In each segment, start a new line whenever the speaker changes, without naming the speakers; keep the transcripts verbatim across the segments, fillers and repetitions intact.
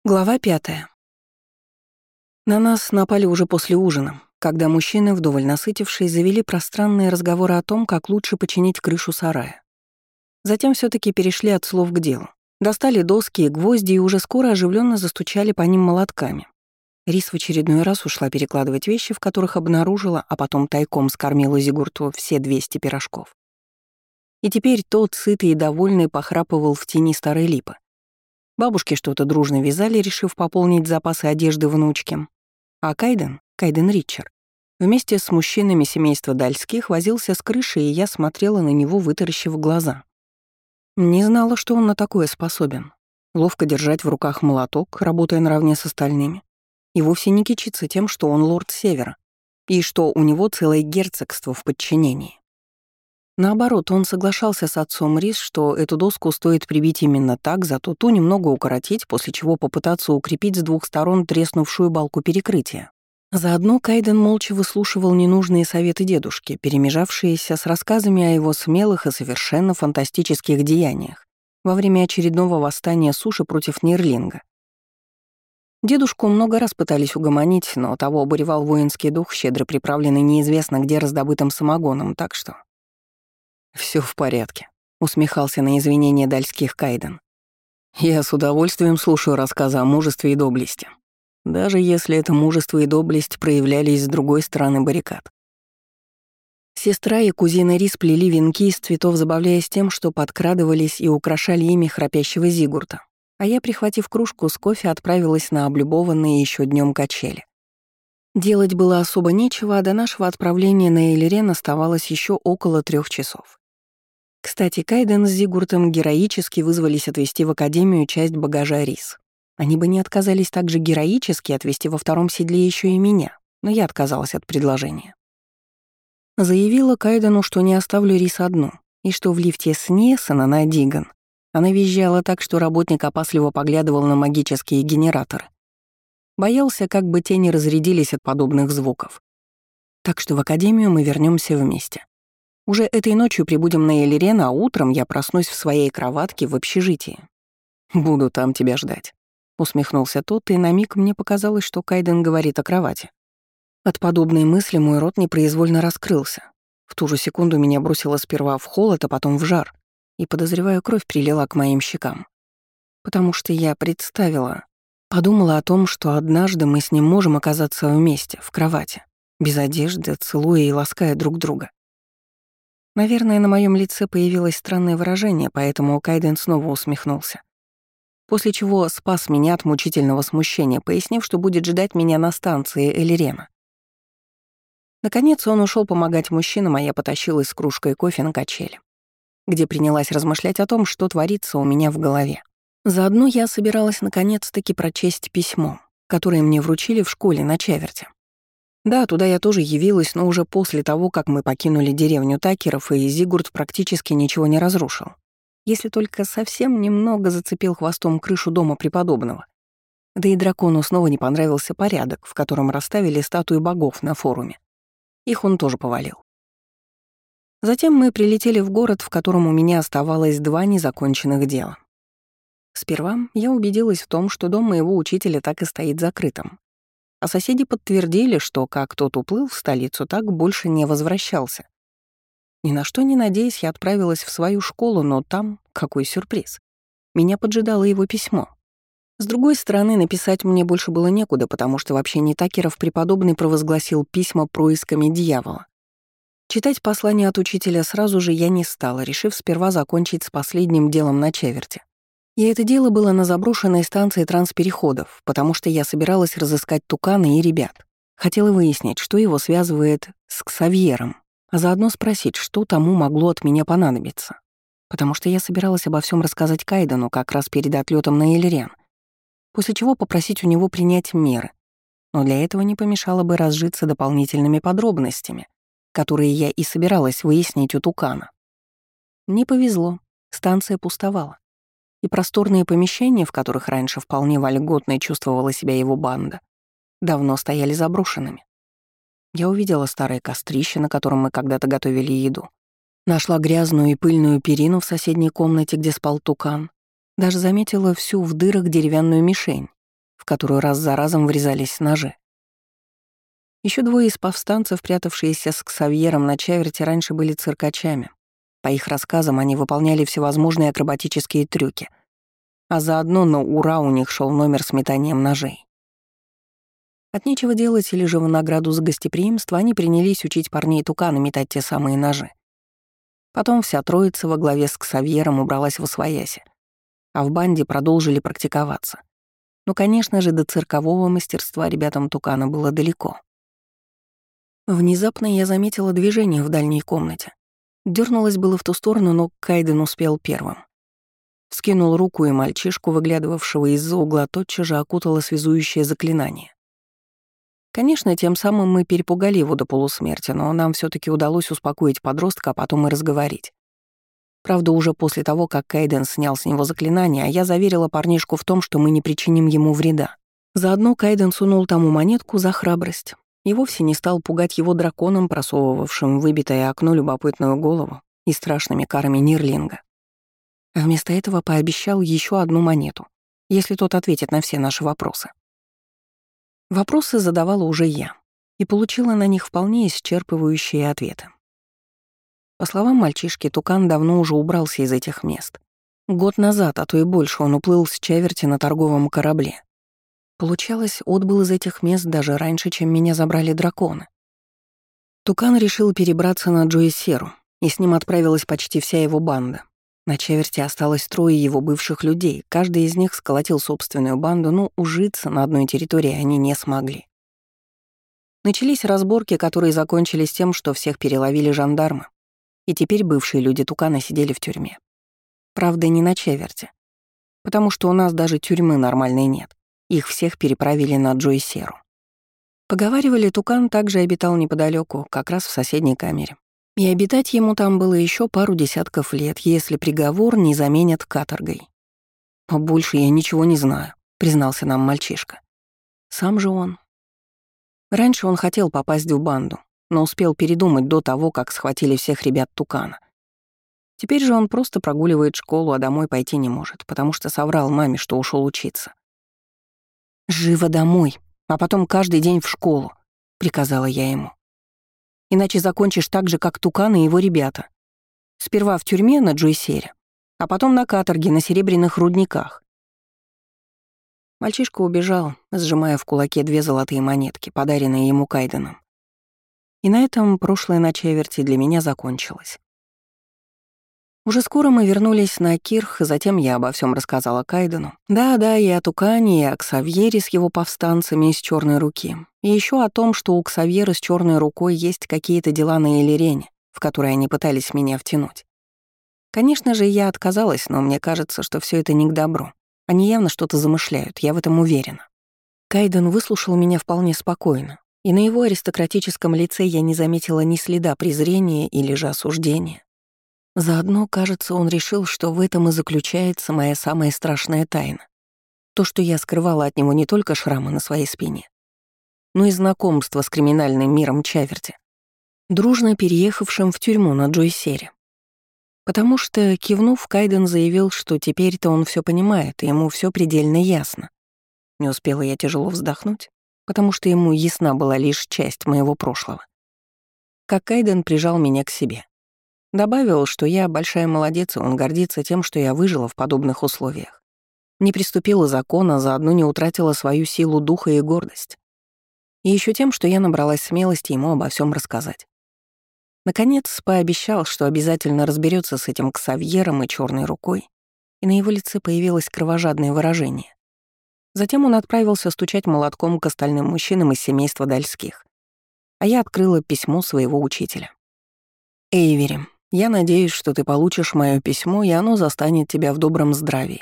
Глава пятая. На нас напали уже после ужина, когда мужчины, вдоволь насытившись, завели пространные разговоры о том, как лучше починить крышу сарая. Затем все таки перешли от слов к делу. Достали доски и гвозди и уже скоро оживленно застучали по ним молотками. Рис в очередной раз ушла перекладывать вещи, в которых обнаружила, а потом тайком скормила Зигурту все двести пирожков. И теперь тот, сытый и довольный, похрапывал в тени старой липы. Бабушки что-то дружно вязали, решив пополнить запасы одежды внучки. А Кайден, Кайден Ричард, вместе с мужчинами семейства Дальских возился с крыши, и я смотрела на него, вытаращив глаза. Не знала, что он на такое способен. Ловко держать в руках молоток, работая наравне с остальными. И вовсе не кичиться тем, что он лорд Севера, и что у него целое герцогство в подчинении. Наоборот, он соглашался с отцом Рис, что эту доску стоит прибить именно так, зато ту немного укоротить, после чего попытаться укрепить с двух сторон треснувшую балку перекрытия. Заодно Кайден молча выслушивал ненужные советы дедушки, перемежавшиеся с рассказами о его смелых и совершенно фантастических деяниях во время очередного восстания суши против Нерлинга. Дедушку много раз пытались угомонить, но того обуревал воинский дух, щедро приправленный неизвестно где раздобытым самогоном, так что... «Всё в порядке», — усмехался на извинения дальских Кайден. «Я с удовольствием слушаю рассказы о мужестве и доблести, даже если это мужество и доблесть проявлялись с другой стороны баррикад». Сестра и кузина Рис плели венки из цветов, забавляясь тем, что подкрадывались и украшали ими храпящего Зигурта, а я, прихватив кружку с кофе, отправилась на облюбованные еще днем качели. Делать было особо нечего, а до нашего отправления на Эйлерен оставалось еще около трех часов. Кстати, Кайден с Зигуртом героически вызвались отвезти в академию часть багажа Рис. Они бы не отказались также героически отвезти во втором седле еще и меня, но я отказалась от предложения. Заявила Кайдену, что не оставлю Рис одну, и что в лифте с Несена на Диган она визжала так, что работник опасливо поглядывал на магические генераторы. Боялся, как бы те не разрядились от подобных звуков. Так что в академию мы вернемся вместе. Уже этой ночью прибудем на Элирен, а утром я проснусь в своей кроватке в общежитии. «Буду там тебя ждать», — усмехнулся тот, и на миг мне показалось, что Кайден говорит о кровати. От подобной мысли мой рот непроизвольно раскрылся. В ту же секунду меня бросило сперва в холод, а потом в жар, и, подозреваю, кровь прилила к моим щекам. Потому что я представила, подумала о том, что однажды мы с ним можем оказаться вместе, в кровати, без одежды, целуя и лаская друг друга. Наверное, на моем лице появилось странное выражение, поэтому Кайден снова усмехнулся. После чего спас меня от мучительного смущения, пояснив, что будет ждать меня на станции Элирена. Наконец он ушел помогать мужчинам, а я потащилась с кружкой кофе на качели, где принялась размышлять о том, что творится у меня в голове. Заодно я собиралась наконец-таки прочесть письмо, которое мне вручили в школе на Чаверте. Да, туда я тоже явилась, но уже после того, как мы покинули деревню Такеров, и Зигурт практически ничего не разрушил. Если только совсем немного зацепил хвостом крышу дома преподобного. Да и дракону снова не понравился порядок, в котором расставили статуи богов на форуме. Их он тоже повалил. Затем мы прилетели в город, в котором у меня оставалось два незаконченных дела. Сперва я убедилась в том, что дом моего учителя так и стоит закрытым. А соседи подтвердили, что как тот уплыл в столицу, так больше не возвращался. Ни на что не надеясь, я отправилась в свою школу, но там, какой сюрприз, меня поджидало его письмо. С другой стороны, написать мне больше было некуда, потому что вообще не Такеров преподобный провозгласил письма происками дьявола. Читать послание от учителя сразу же я не стала, решив сперва закончить с последним делом на Чаверте. И это дело было на заброшенной станции транспереходов, потому что я собиралась разыскать Тукана и ребят. Хотела выяснить, что его связывает с Ксавьером, а заодно спросить, что тому могло от меня понадобиться. Потому что я собиралась обо всем рассказать Кайдену как раз перед отлетом на Элирен, после чего попросить у него принять меры. Но для этого не помешало бы разжиться дополнительными подробностями, которые я и собиралась выяснить у Тукана. Не повезло, станция пустовала. И просторные помещения, в которых раньше вполне вольготно чувствовала себя его банда, давно стояли заброшенными. Я увидела старое кострище, на котором мы когда-то готовили еду. Нашла грязную и пыльную перину в соседней комнате, где спал Тукан. Даже заметила всю в дырах деревянную мишень, которую раз за разом врезались ножи. Еще двое из повстанцев, прятавшиеся с Ксавьером на Чаверте, раньше были циркачами. По их рассказам, они выполняли всевозможные акробатические трюки, а заодно на ура у них шел номер с метанием ножей. От нечего делать или же в награду за гостеприимство они принялись учить парней Тукана метать те самые ножи. Потом вся троица во главе с Ксавьером убралась восвояси, а в банде продолжили практиковаться. Но, конечно же, до циркового мастерства ребятам Тукана было далеко. Внезапно я заметила движение в дальней комнате. Дёрнулась было в ту сторону, но Кайден успел первым. Скинул руку, и мальчишку, выглядывавшего из-за угла, тотчас же окутало связующее заклинание. Конечно, тем самым мы перепугали его до полусмерти, но нам все таки удалось успокоить подростка, а потом и разговорить. Правда, уже после того, как Кайден снял с него заклинание, а я заверила парнишку в том, что мы не причиним ему вреда. Заодно Кайден сунул тому монетку за храбрость и вовсе не стал пугать его драконом, просовывавшим в выбитое окно любопытную голову и страшными карами Нирлинга. А вместо этого пообещал еще одну монету, если тот ответит на все наши вопросы. Вопросы задавала уже я и получила на них вполне исчерпывающие ответы. По словам мальчишки, Тукан давно уже убрался из этих мест. Год назад, а то и больше, он уплыл с Чаверти на торговом корабле. Получалось, отбыл из этих мест даже раньше, чем меня забрали драконы. Тукан решил перебраться на Джойсеру, и с ним отправилась почти вся его банда. На Чаверти осталось трое его бывших людей, каждый из них сколотил собственную банду, но ужиться на одной территории они не смогли. Начались разборки, которые закончились тем, что всех переловили жандармы, и теперь бывшие люди Тукана сидели в тюрьме. Правда, не на Чаверти, потому что у нас даже тюрьмы нормальной нет. Их всех переправили на Джойсеру. Поговаривали, Тукан также обитал неподалеку, как раз в соседней камере. И обитать ему там было еще пару десятков лет, если приговор не заменят каторгой. «А больше я ничего не знаю», — признался нам мальчишка. Сам же он. Раньше он хотел попасть в банду, но успел передумать до того, как схватили всех ребят Тукана. Теперь же он просто прогуливает школу, а домой пойти не может, потому что соврал маме, что ушел учиться. «Живо домой, а потом каждый день в школу», — приказала я ему. «Иначе закончишь так же, как Тукан и его ребята. Сперва в тюрьме на Джойсере, а потом на каторге на серебряных рудниках». Мальчишка убежал, сжимая в кулаке две золотые монетки, подаренные ему Кайденом. И на этом прошлое на Чаверти для меня закончилось. Уже скоро мы вернулись на Кирх, затем я обо всем рассказала Кайдену. Да-да, и о Тукане, и о Ксавьере с его повстанцами из Черной руки. И еще о том, что у Ксавьера с Черной рукой есть какие-то дела на Элирене, в которые они пытались меня втянуть. Конечно же, я отказалась, но мне кажется, что все это не к добру. Они явно что-то замышляют, я в этом уверена. Кайден выслушал меня вполне спокойно, и на его аристократическом лице я не заметила ни следа презрения или же осуждения. Заодно, кажется, он решил, что в этом и заключается моя самая страшная тайна. То, что я скрывала от него не только шрамы на своей спине, но и знакомство с криминальным миром Чаверти, дружно переехавшим в тюрьму на Джойсере. Потому что, кивнув, Кайден заявил, что теперь-то он все понимает, и ему все предельно ясно. Не успела я тяжело вздохнуть, потому что ему ясна была лишь часть моего прошлого. Как Кайден прижал меня к себе. Добавил, что я большая молодец, и он гордится тем, что я выжила в подобных условиях. Не приступила закона, заодно не утратила свою силу духа и гордость. И еще тем, что я набралась смелости ему обо всем рассказать. Наконец, пообещал, что обязательно разберется с этим Ксавьером и Черной рукой, и на его лице появилось кровожадное выражение. Затем он отправился стучать молотком к остальным мужчинам из семейства Дальских, а я открыла письмо своего учителя. «Эйвери, я надеюсь, что ты получишь мое письмо, и оно застанет тебя в добром здравии.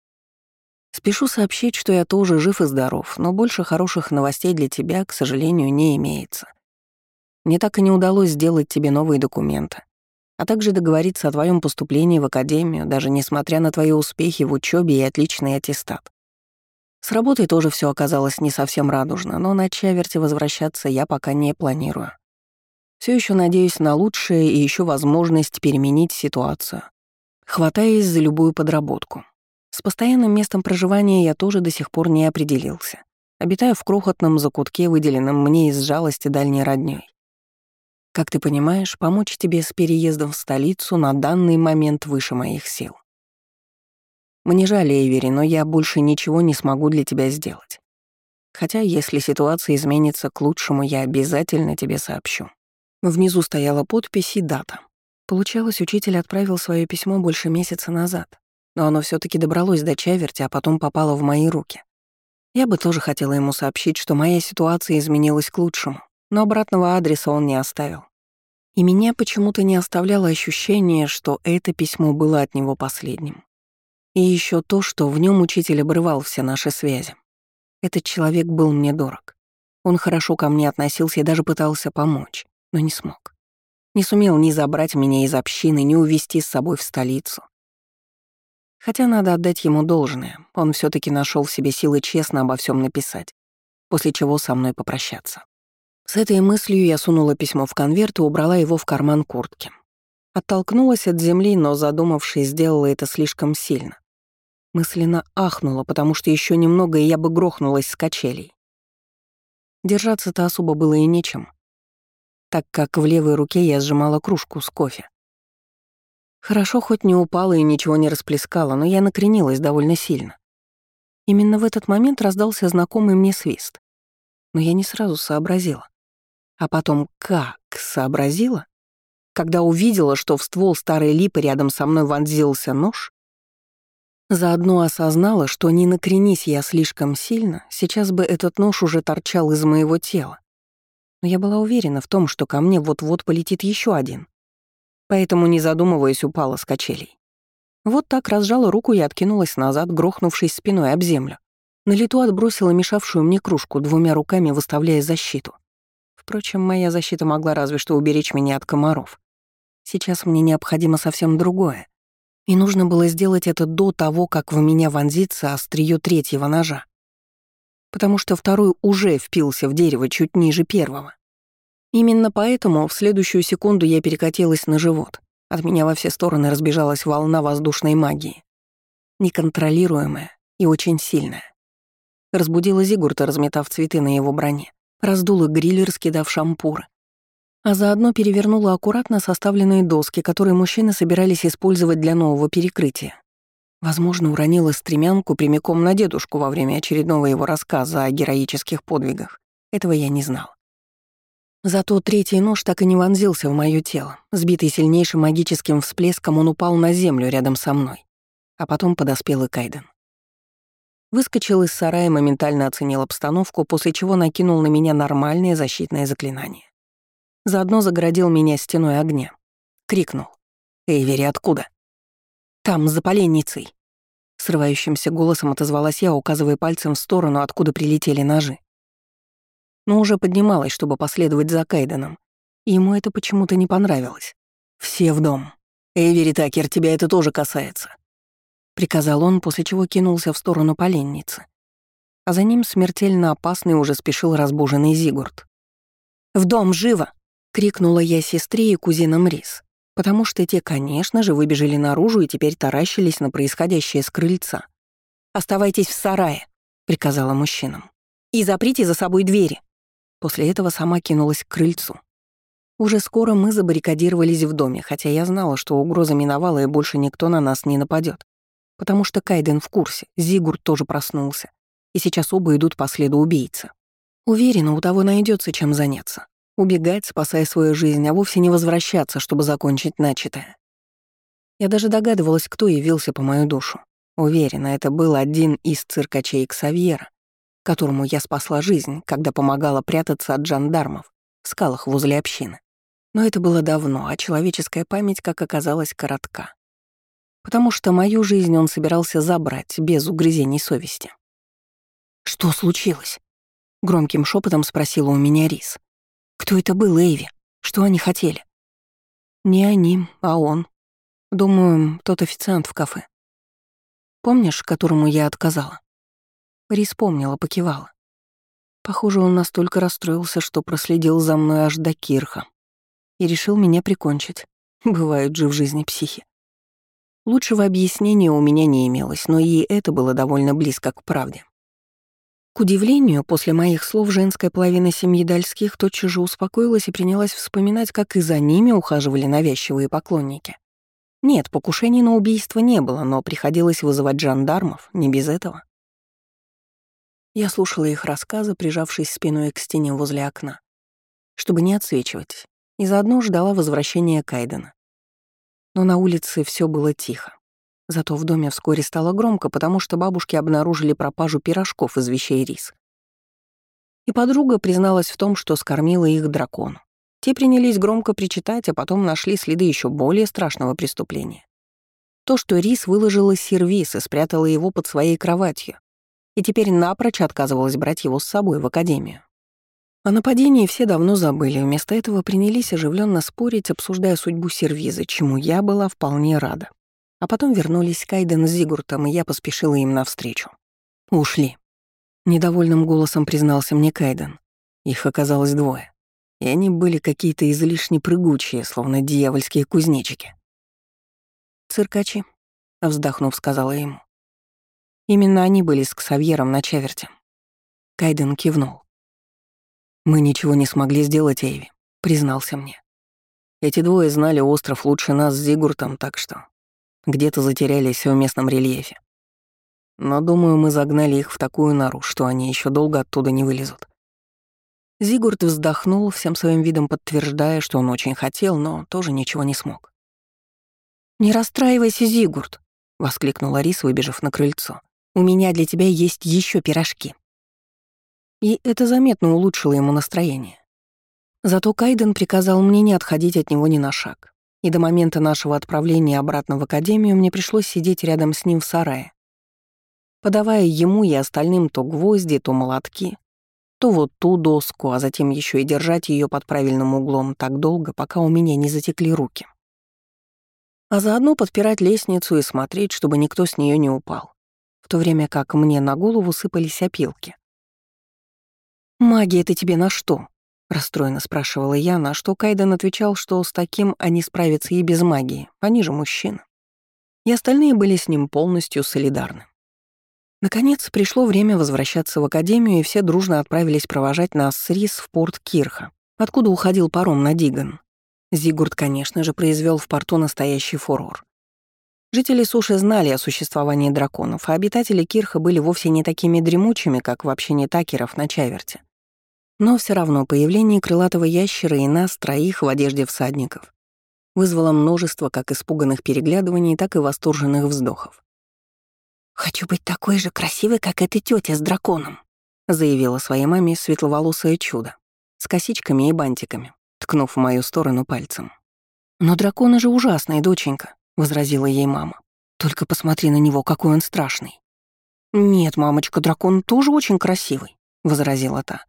Спешу сообщить, что я тоже жив и здоров, но больше хороших новостей для тебя, к сожалению, не имеется. Мне так и не удалось сделать тебе новые документы, а также договориться о твоем поступлении в академию, даже несмотря на твои успехи в учебе и отличный аттестат. С работой тоже все оказалось не совсем радужно, но на Чаверти возвращаться я пока не планирую. Все еще надеюсь на лучшее и еще возможность переменить ситуацию, хватаясь за любую подработку. С постоянным местом проживания я тоже до сих пор не определился. Обитаю в крохотном закутке, выделенном мне из жалости дальней роднёй. Как ты понимаешь, помочь тебе с переездом в столицу на данный момент выше моих сил. Мне жаль, Эйвери, но я больше ничего не смогу для тебя сделать. Хотя, если ситуация изменится к лучшему, я обязательно тебе сообщу. Внизу стояла подпись и дата. Получалось, учитель отправил свое письмо больше месяца назад, но оно все таки добралось до Чаверти, а потом попало в мои руки. Я бы тоже хотела ему сообщить, что моя ситуация изменилась к лучшему, но обратного адреса он не оставил. И меня почему-то не оставляло ощущение, что это письмо было от него последним. И еще то, что в нем учитель обрывал все наши связи. Этот человек был мне дорог. Он хорошо ко мне относился и даже пытался помочь, но не смог. Не сумел ни забрать меня из общины, ни увезти с собой в столицу. Хотя надо отдать ему должное, он все таки нашел в себе силы честно обо всем написать, после чего со мной попрощаться. С этой мыслью я сунула письмо в конверт и убрала его в карман куртки. Оттолкнулась от земли, но, задумавшись, сделала это слишком сильно. Мысленно ахнула, потому что еще немного, и я бы грохнулась с качелей. Держаться-то особо было и нечем, так как в левой руке я сжимала кружку с кофе. Хорошо, хоть не упала и ничего не расплескала, но я накренилась довольно сильно. Именно в этот момент раздался знакомый мне свист. Но я не сразу сообразила. А потом как сообразила? Когда увидела, что в ствол старой липы рядом со мной вонзился нож, заодно осознала, что не накренись я слишком сильно, сейчас бы этот нож уже торчал из моего тела. Но я была уверена в том, что ко мне вот-вот полетит еще один. Поэтому, не задумываясь, упала с качелей. Вот так разжала руку и откинулась назад, грохнувшись спиной об землю. На лету отбросила мешавшую мне кружку, двумя руками выставляя защиту. Впрочем, моя защита могла разве что уберечь меня от комаров. Сейчас мне необходимо совсем другое. И нужно было сделать это до того, как в меня вонзится острие третьего ножа. Потому что второй уже впился в дерево чуть ниже первого. Именно поэтому в следующую секунду я перекатилась на живот. От меня во все стороны разбежалась волна воздушной магии. Неконтролируемая и очень сильная. Разбудила Зигурта, разметав цветы на его броне. Раздула гриль, раскидав шампуры. А заодно перевернула аккуратно составленные доски, которые мужчины собирались использовать для нового перекрытия. Возможно, уронила стремянку прямиком на дедушку во время очередного его рассказа о героических подвигах. Этого я не знал. Зато третий нож так и не вонзился в моё тело. Сбитый сильнейшим магическим всплеском, он упал на землю рядом со мной. А потом подоспел и Кайден. Выскочил из сарая, моментально оценил обстановку, после чего накинул на меня нормальное защитное заклинание. Заодно загородил меня стеной огня. Крикнул: «Эйвери, откуда?» «Там, за поленницей!» Срывающимся голосом отозвалась я, указывая пальцем в сторону, откуда прилетели ножи. Но уже поднималась, чтобы последовать за Кайденом. И ему это почему-то не понравилось. «Все в дом. Эйвери Такер, тебя это тоже касается», — приказал он, после чего кинулся в сторону поленницы. А за ним смертельно опасный уже спешил разбуженный Зигурд. «В дом, живо!» — крикнула я сестре и кузинам Рис, потому что те, конечно же, выбежали наружу и теперь таращились на происходящее с крыльца. «Оставайтесь в сарае», — приказала мужчинам. «И заприте за собой двери». После этого сама кинулась к крыльцу. Уже скоро мы забаррикадировались в доме, хотя я знала, что угроза миновала и больше никто на нас не нападет, потому что Кайден в курсе, Зигурд тоже проснулся, и сейчас оба идут по следу убийцы. Уверена, у того найдется чем заняться. Убегать, спасая свою жизнь, а вовсе не возвращаться, чтобы закончить начатое. Я даже догадывалась, кто явился по мою душу. Уверена, это был один из циркачей Ксавьера, которому я спасла жизнь, когда помогала прятаться от жандармов в скалах возле общины. Но это было давно, а человеческая память, как оказалось, коротка. Потому что мою жизнь он собирался забрать без угрызений совести. «Что случилось?» — громким шепотом спросила у меня Рис. «Кто это был, Эйви? Что они хотели?» «Не они, а он. Думаю, тот официант в кафе. Помнишь, которому я отказала?» Рис помнила, покивала. Похоже, он настолько расстроился, что проследил за мной аж до Кирха и решил меня прикончить. Бывают же в жизни психи. Лучшего объяснения у меня не имелось, но и это было довольно близко к правде. К удивлению, после моих слов женская половина семьи Дальских тотчас же успокоилась и принялась вспоминать, как и за ними ухаживали навязчивые поклонники. Нет, покушений на убийство не было, но приходилось вызывать жандармов, не без этого. Я слушала их рассказы, прижавшись спиной к стене возле окна, чтобы не отсвечивать, и заодно ждала возвращения Кайдена. Но на улице все было тихо. Зато в доме вскоре стало громко, потому что бабушки обнаружили пропажу пирожков из вещей Рис. И подруга призналась в том, что скормила их дракону. Те принялись громко причитать, а потом нашли следы еще более страшного преступления. То, что Рис выложила сервиз и спрятала его под своей кроватью, и теперь напрочь отказывалась брать его с собой в академию. О нападении все давно забыли, вместо этого принялись оживленно спорить, обсуждая судьбу сервиза, чему я была вполне рада. А потом вернулись Кайден с Зигуртом, и я поспешила им навстречу. «Ушли», — недовольным голосом признался мне Кайден. Их оказалось двое, и они были какие-то излишне прыгучие, словно дьявольские кузнечики. «Циркачи», — вздохнув, сказала ему. Именно они были с Ксавьером на Чаверте. Кайден кивнул. «Мы ничего не смогли сделать, Эйви», — признался мне. «Эти двое знали остров лучше нас с Зигуртом, так что где-то затерялись в местном рельефе. Но, думаю, мы загнали их в такую нору, что они еще долго оттуда не вылезут». Зигурт вздохнул, всем своим видом подтверждая, что он очень хотел, но тоже ничего не смог. «Не расстраивайся, Зигурт», — воскликнула Рис, выбежав на крыльцо. «У меня для тебя есть еще пирожки». И это заметно улучшило ему настроение. Зато Кайден приказал мне не отходить от него ни на шаг. И до момента нашего отправления обратно в академию мне пришлось сидеть рядом с ним в сарае, подавая ему и остальным то гвозди, то молотки, то вот ту доску, а затем еще и держать ее под правильным углом так долго, пока у меня не затекли руки. А заодно подпирать лестницу и смотреть, чтобы никто с нее не упал, в то время как мне на голову сыпались опилки. «Магия — это тебе на что?» — расстроенно спрашивала я, на что Кайден отвечал, что с таким они справятся и без магии, они же мужчины. И остальные были с ним полностью солидарны. Наконец, пришло время возвращаться в академию, и все дружно отправились провожать нас с Рис в порт Кирха, откуда уходил паром на Диган. Зигурд, конечно же, произвел в порту настоящий фурор. Жители суши знали о существовании драконов, а обитатели Кирха были вовсе не такими дремучими, как в общине такеров на Чаверте. Но все равно появление крылатого ящера и нас, троих в одежде всадников, вызвало множество как испуганных переглядываний, так и восторженных вздохов. «Хочу быть такой же красивой, как эта тетя с драконом», заявила своей маме светловолосое чудо с косичками и бантиками, ткнув в мою сторону пальцем. «Но драконы же ужасные, доченька», — возразила ей мама. «Только посмотри на него, какой он страшный». «Нет, мамочка, дракон тоже очень красивый», — возразила та.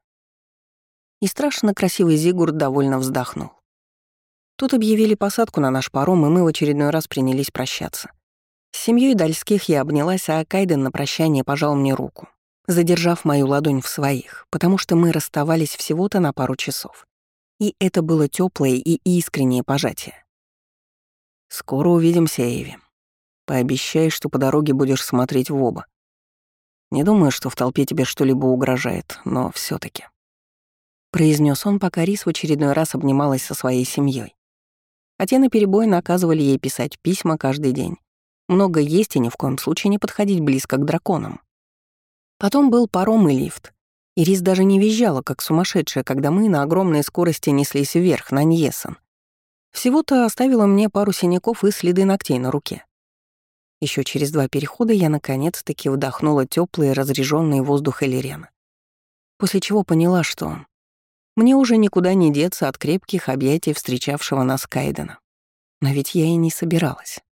И страшно красивый Зигурд довольно вздохнул. Тут объявили посадку на наш паром, и мы в очередной раз принялись прощаться. С семьей Дальских я обнялась, а Кайден на прощание пожал мне руку, задержав мою ладонь в своих, потому что мы расставались всего-то на пару часов. И это было теплое и искреннее пожатие. «Скоро увидимся, Эйви. Пообещай, что по дороге будешь смотреть в оба. Не думаю, что в толпе тебе что-либо угрожает, но все таки произнес он, пока Рис в очередной раз обнималась со своей семьей. А те наперебой наказывали ей писать письма каждый день. Много есть и ни в коем случае не подходить близко к драконам. Потом был паром и лифт. И Рис даже не визжала, как сумасшедшая, когда мы на огромной скорости неслись вверх, на Ньессен. Всего-то оставила мне пару синяков и следы ногтей на руке. Еще через два перехода я наконец-таки вдохнула теплый разреженный воздух Элирена. После чего поняла, что мне уже никуда не деться от крепких объятий встречавшего нас Кайдена. Но ведь я и не собиралась.